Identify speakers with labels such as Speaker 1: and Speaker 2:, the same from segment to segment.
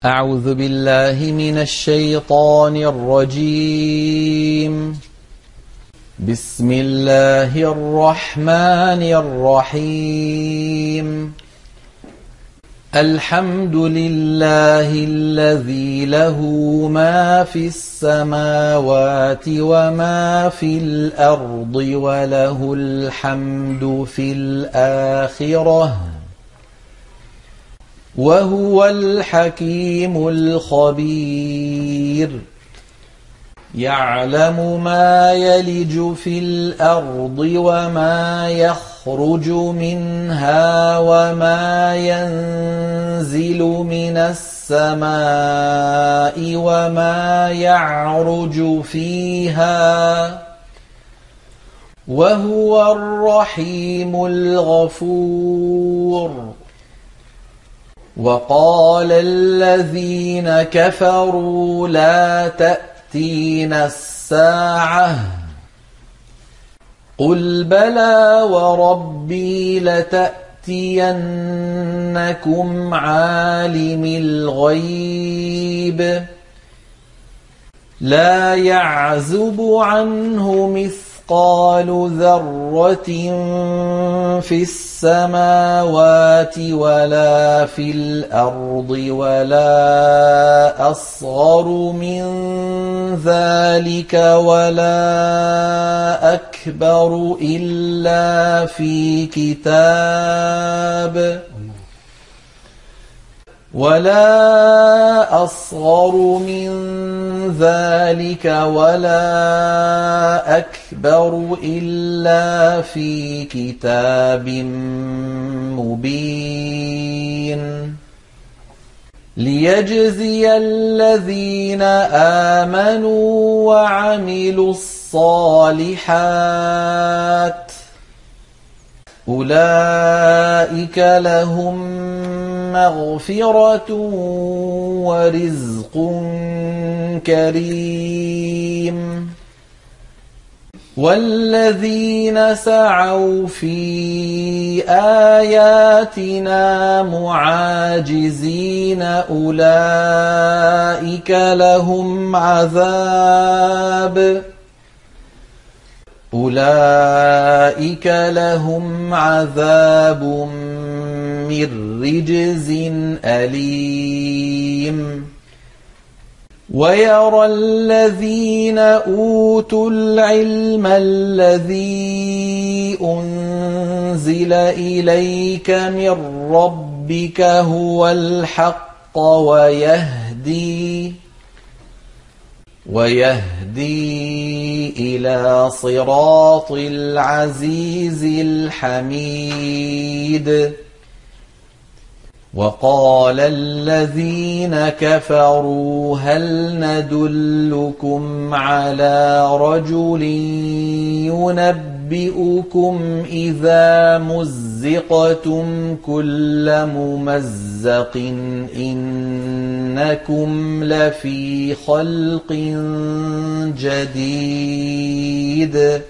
Speaker 1: أعوذ بالله من الشيطان الرجيم. بسم الله الرحمن الرحيم. الحمد لله الذي له ما في السماوات وما في الأرض وله الحمد في الآخرة وهو الحكيم الخبير. يعلم ما يلج في الأرض وما يخرج منها وما ينزل من السماء وما يعرج فيها وهو الرحيم الغفور. وقال الذين كفروا لا تأتينا الساعة قل بلى وربي لتأتينكم عالم الغيب لا يعزب عنه مثقال ذرة في السماوات ولا في الأرض ولا أصغر من ذلك ولا أكبر إلا في كتاب ولا أصغر من ذلك ولا أكبر إلا في كتاب مبين. ليجزي الذين آمنوا وعملوا الصالحات أولئك لهم مغفرة ورزق كريم. والذين سعوا في آياتنا معاجزين أولئك لهم عذاب من رجز أليم. ويرى الذين أوتوا العلم الذي أنزل إليك من ربك هو الحق ويهدي إلى صراط العزيز الحميد. وقال الذين كفروا هل ندلكم على رجل ينبئكم إذا مزقتم كل ممزق إنكم لفي خلق جديد.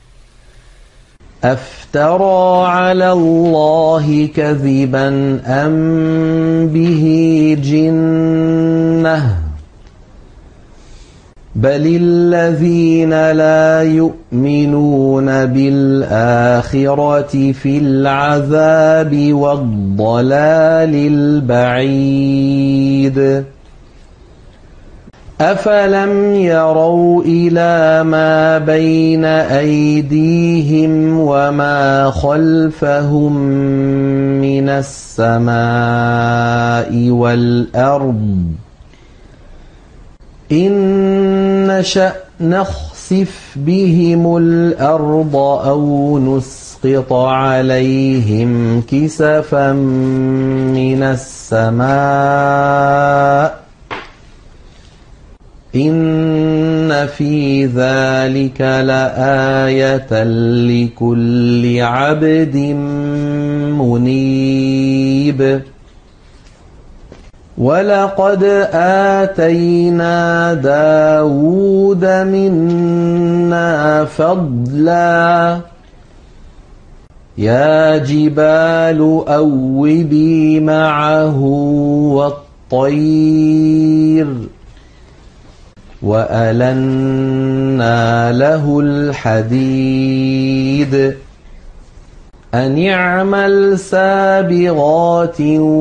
Speaker 1: أفترى على الله كذبا أم به جنة بل الذين لا يؤمنون بالآخرة في العذاب والضلال البعيد. أفلم يروا إلى ما بين أيديهم وما خلفهم من السماء والأرض إن نشأ نخسف بهم الأرض أو نسقط عليهم كسفا من السماء إن في ذلك لآية لكل عبد منيب. ولقد آتينا داود منا فضلا يا جبال أوبي معه الطير وألنا له الحديد أن اعمل سابغات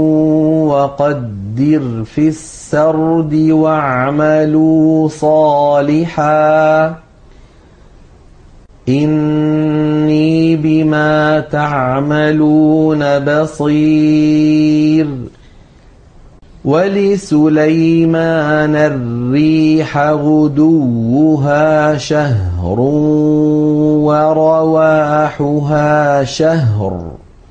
Speaker 1: وقدر في السرد واعملوا صالحا إني بما تعملون بصير ولسليمان الريح غدوها شهر ورواحها شهر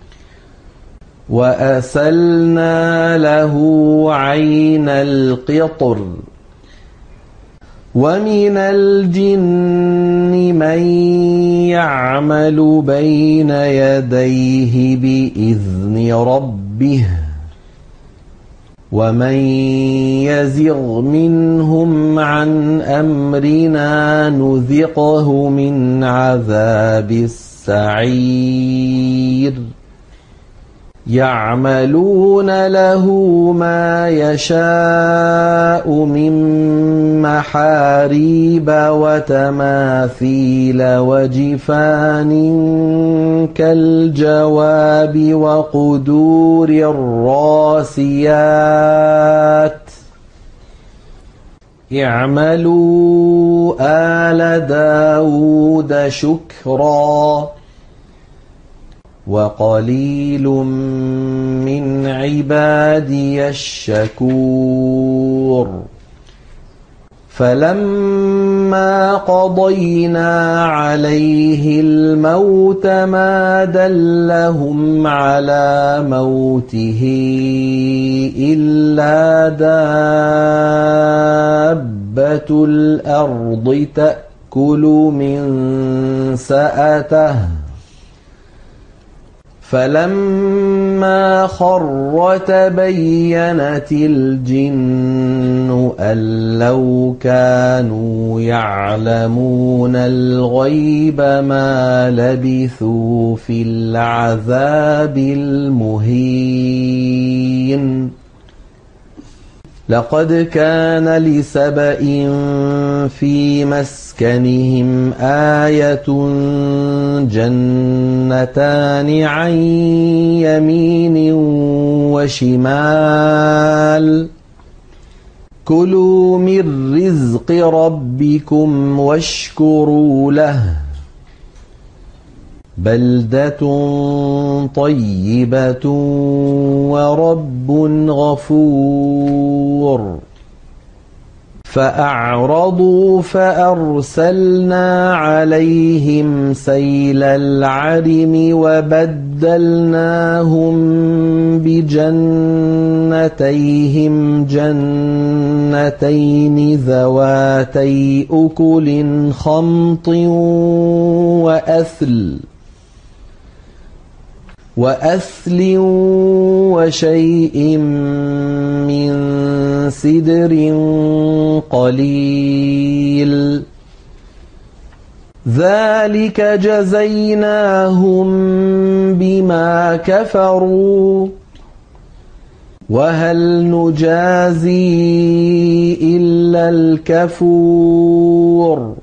Speaker 1: وأسلنا له عين القطر ومن الجن من يعمل بين يديه بإذن ربه ومن يزغ منهم عن أمرنا نذقه من عذاب السعير يعملون له ما يشاء من محاريب وتماثيل وجفان كالجواب وقدور الراسيات اعملوا آل داود شكرا وقليل من عبادي الشكور فلما قضينا عليه الموت ما دلهم على موته إلا دابة الأرض تأكل من سأته فلما خر تبينت الجن أن لو كانوا يعلمون الغيب ما لبثوا في العذاب المهين لقد كان لسبإ في مسكنهم آية جنتان عن يمين وشمال كلوا من رزق ربكم واشكروا له بلدة طيبة ورب غفور فأعرضوا فأرسلنا عليهم سيل العرم وبدلناهم بجنتيهم جنتين ذواتي أكل خمط وأثل وشيء من سدر قليل ذلك جزيناهم بما كفروا وهل نجازي إلا الكفور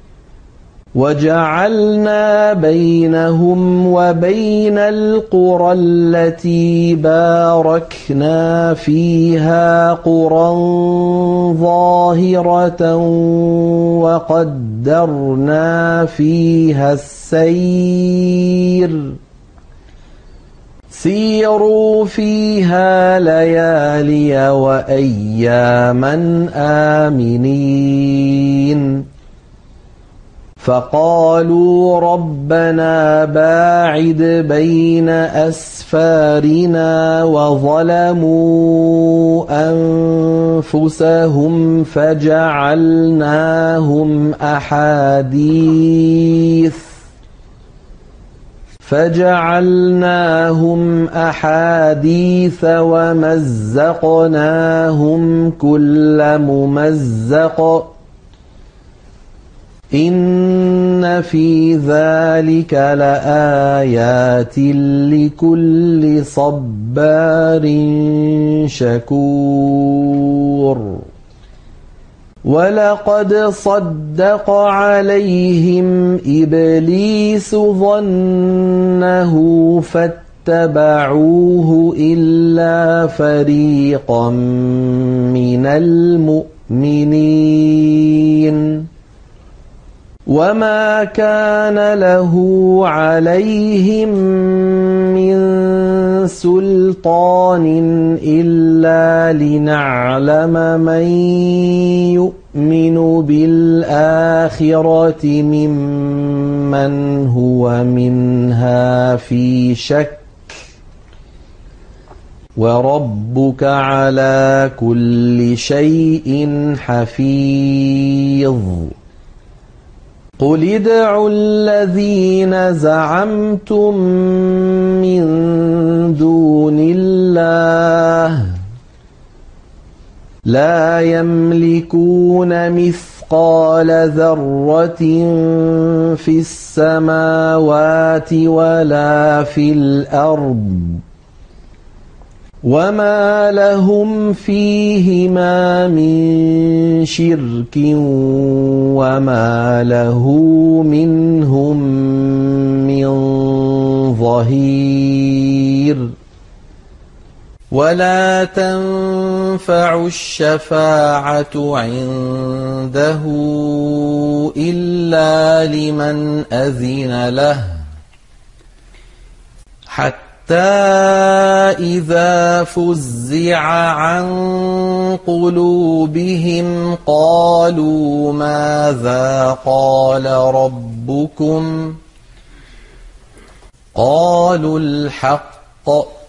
Speaker 1: وجعلنا بينهم وبين القرى التي باركنا فيها قرى ظاهرة وقدرنا فيها السير سيروا فيها ليالي وأياما آمنين فقالوا ربنا باعد بين أسفارنا وظلموا أنفسهم فجعلناهم أحاديث ومزقناهم كل ممزق إن في ذلك لآيات لكل صبار شكور ولقد صدق عليهم إبليس ظنه فاتبعوه إلا فريقا من المؤمنين وما كان له عليهم من سلطان إلا لنعلم من يؤمن بالآخرة ممن هو منها في شك وربك على كل شيء حفيظ قل ادعوا الذين زعمتم من دون الله لا يملكون مثقال ذرة في السماوات ولا في الأرض وما لهم فيهما من شرك وما له منهم من ظهير ولا تنفع الشفاعة عنده إلا لمن أذن له حتى إذا فزع عن قلوبهم قالوا ماذا قال ربكم قالوا الحق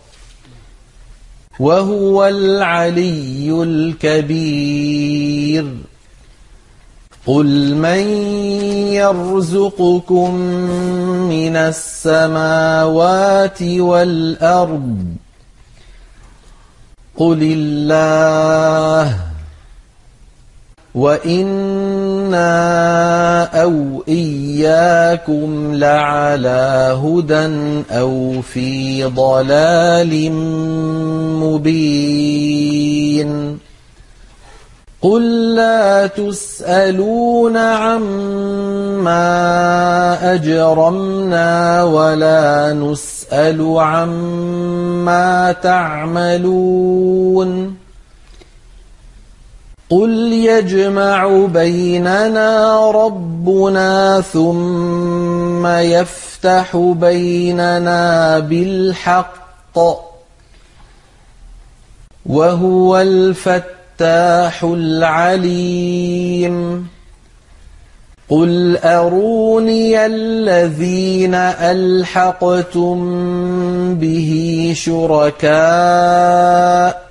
Speaker 1: وهو العلي الكبير قل من يرزقكم من السماوات والأرض قل الله وإنا أو إياكم لعلى هدى أو في ضلال مبين قل لا تسألون عما أجرمنا ولا نسأل عما تعملون قل يجمع بيننا ربنا ثم يفتح بيننا بالحق وهو الفتاح العليم قل أروني الذين ألحقتم به شركاء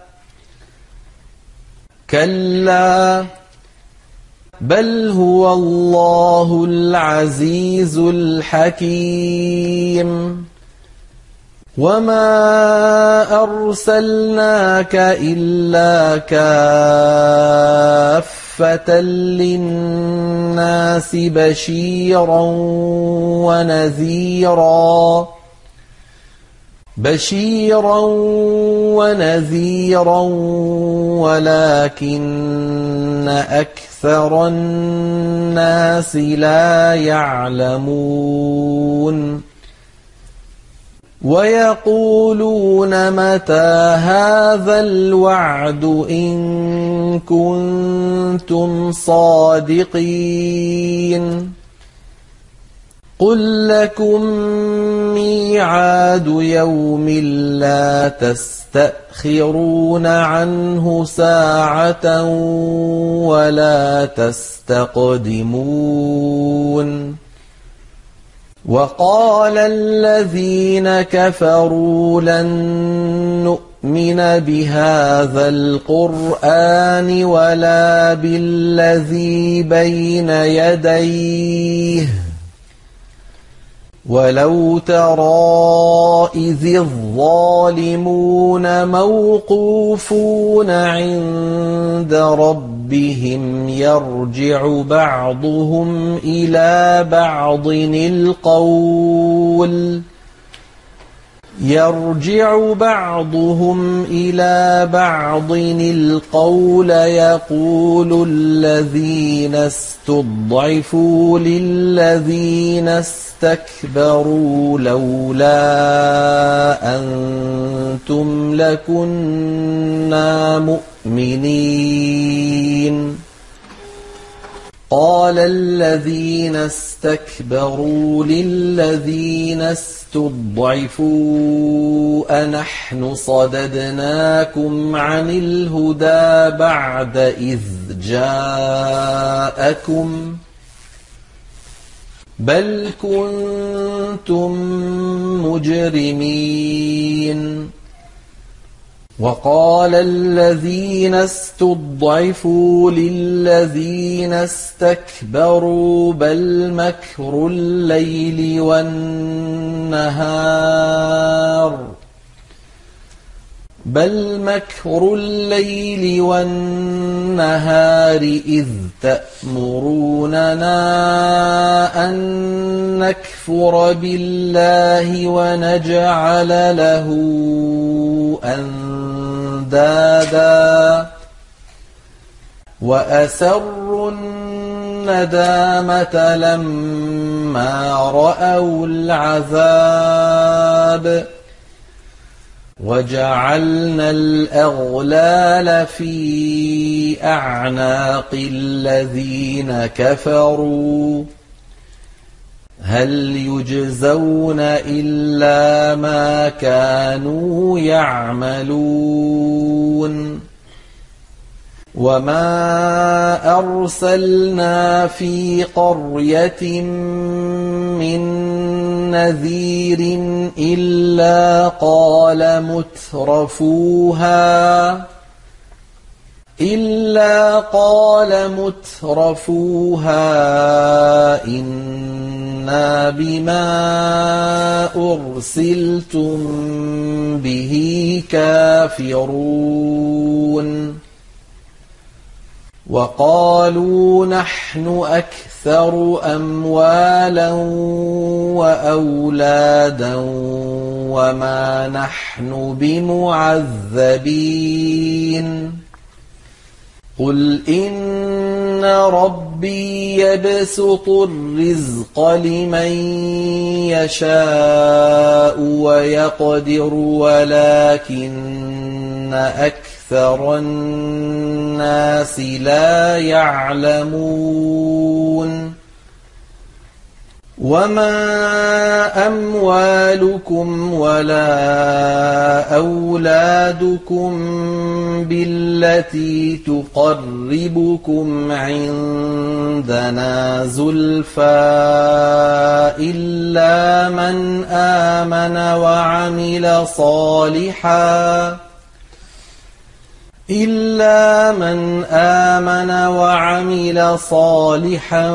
Speaker 1: كلا بل هو الله العزيز الحكيم وما أرسلناك إلا كافة للناس بشيرا ونذيرا ولكن أكثر الناس لا يعلمون ويقولون متى هذا الوعد إن كنتم صادقين قل لكم ميعاد يوم لا تستأخرون عنه ساعة ولا تستقدمون وقال الذين كفروا لن نؤمن بهذا القرآن ولا بالذي بين يديه ولو ترى إذ الظالمون موقوفون عند ربهم يرجع بعضهم إلى بعض القول يقول الذين استضعفوا للذين استكبروا لولا أنتم لكنا مؤمنين قال الذين استكبروا للذين استضعفوا أنحن صددناكم عن الهدى بعد إذ جاءكم بل كنتم مجرمين وقال الذين استضعفوا للذين استكبروا بل مكر الليل والنهار إذ تأمروننا أن نكفر بالله ونجعل له أندادا وأسروا الندامة لما رأوا العذاب وجعلنا الأغلال في أعناق الذين كفروا هل يجزون إلا ما كانوا يعملون وما أرسلنا في قرية من نذير إلا قال مترفوها إنا بما أرسلتم به كافرون وقالوا نحن أكثر أموالا وأولادا وما نحن بمعذبين قل إن ربي يبسط الرزق لمن يشاء ويقدر ولكن أكثر الناس لا يعلمون وما أموالكم ولا أولادكم بالتي تقربكم عندنا زلفى إلا من آمن وعمل صالحا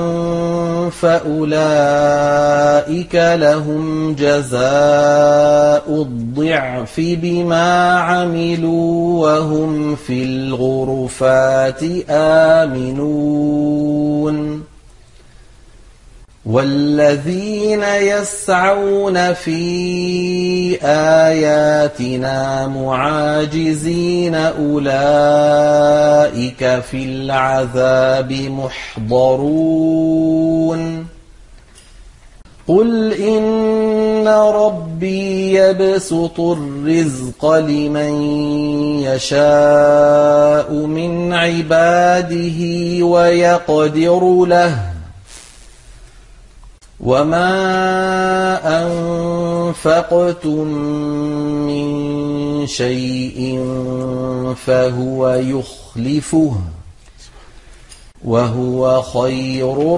Speaker 1: فأولئك لهم جزاء الضعف بما عملوا وهم في الغرفات آمنون والذين يسعون في آياتنا معاجزين أولئك في العذاب محضرون قل إن ربي يبسط الرزق لمن يشاء من عباده ويقدر له وما أنفقتم من شيء فهو يخلفه وهو خير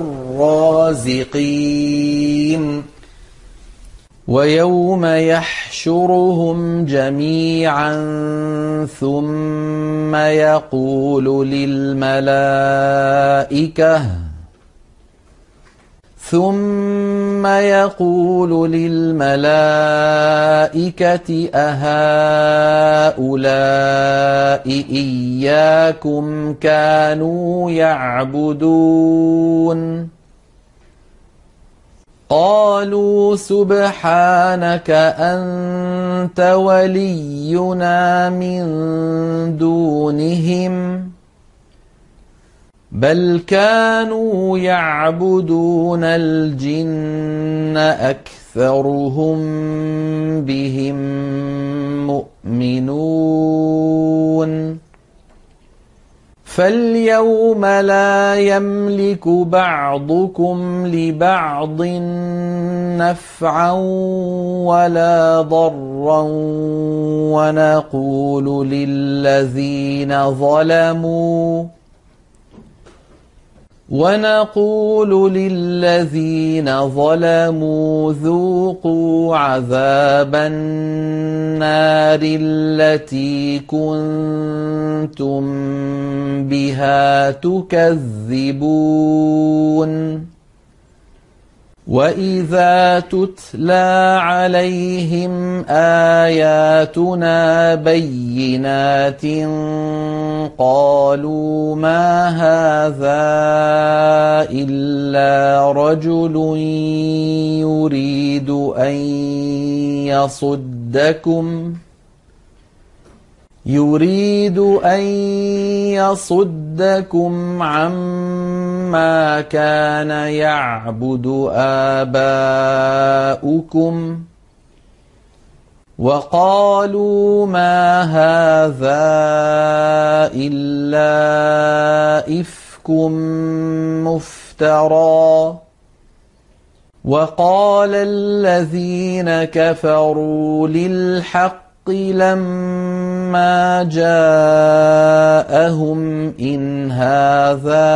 Speaker 1: الرازقين ويوم يحشرهم جميعا ثم يقول ثم يقول للملائكة أهؤلاء إياكم كانوا يعبدون قالوا سبحانك أنت ولينا من دونهم بل كانوا يعبدون الجن أكثرهم بهم مؤمنون فاليوم لا يملك بعضكم لبعض نفعا ولا ضرا ونقول للذين ظلموا ذوقوا عذاب النار التي كنتم بها تكذبون وإذا تتلى عليهم آياتنا بينات قالوا ما هذا إلا رجل يريد أن يصدكم عما كان يعبد آباؤكم وقالوا ما هذا إلا إفك مفترى وقال الذين كفروا للحق لما جاءهم إن هذا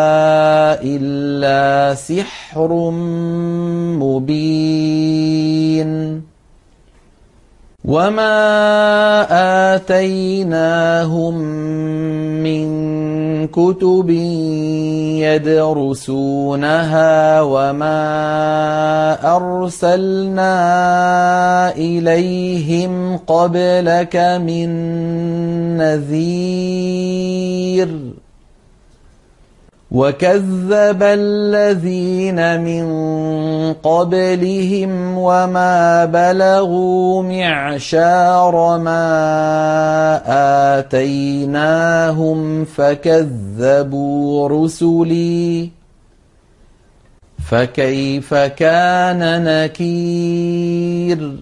Speaker 1: إلا سحر مبين وما آتيناهم من كتب يدرسونها وما أرسلنا إليهم قبلك من نذير وكذب الذين من قبلهم وما بلغوا معشار ما آتيناهم فكذبوا رسلي فكيف كان نكير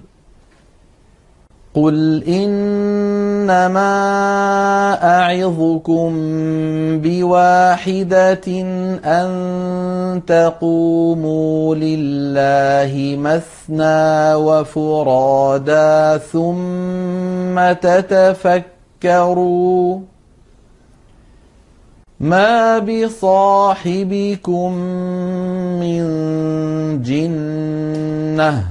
Speaker 1: قل إنما أعظكم بواحدة أن تقوموا لله مثنى وفرادا ثم تتفكروا ما بصاحبكم من جنة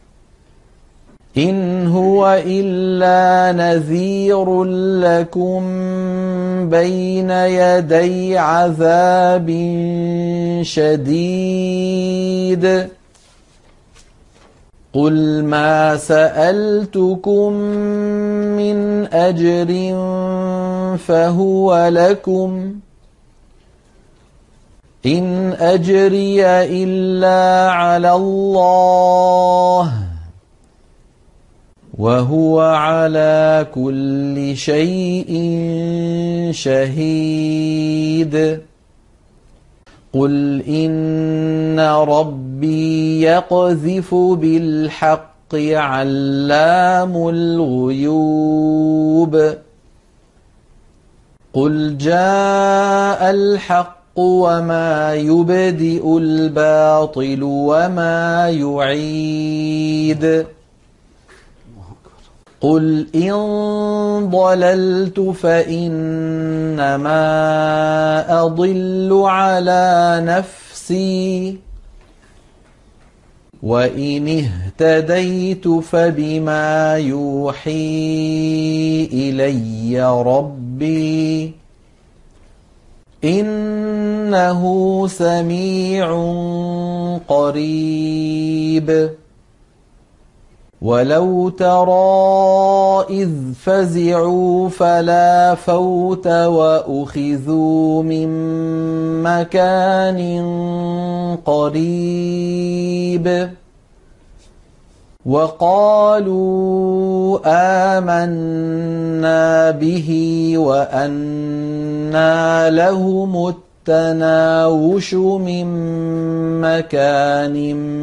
Speaker 1: إن هو إلا نذير لكم بين يدي عذاب شديد قل ما سألتكم من أجر فهو لكم إن أجري إلا على الله وهو على كل شيء شهيد قل إن ربي يقذف بالحق علام الغيوب قل جاء الحق وما يبدئ الباطل وما يعيد قل إن ضللت فإنما أضل على نفسي وإن اهتديت فبما يوحي إلي ربي إن إنه سميع قريب ولو ترى إذ فزعوا فلا فوت وأخذوا من مكان قريب وقالوا آمنا به وأنى لهم التناوش من مكان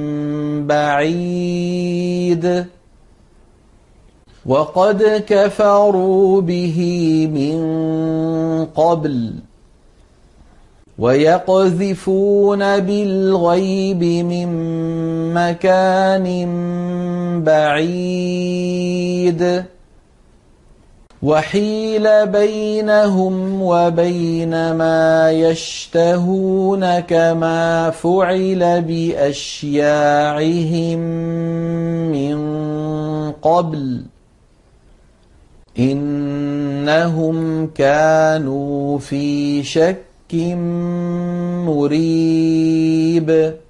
Speaker 1: بعيد وقد كفروا به من قبل ويقذفون بالغيب من مكان بعيد وحيل بينهم وبين ما يشتهون كما فعل بأشياعهم من قبل إنهم كانوا في شك مريب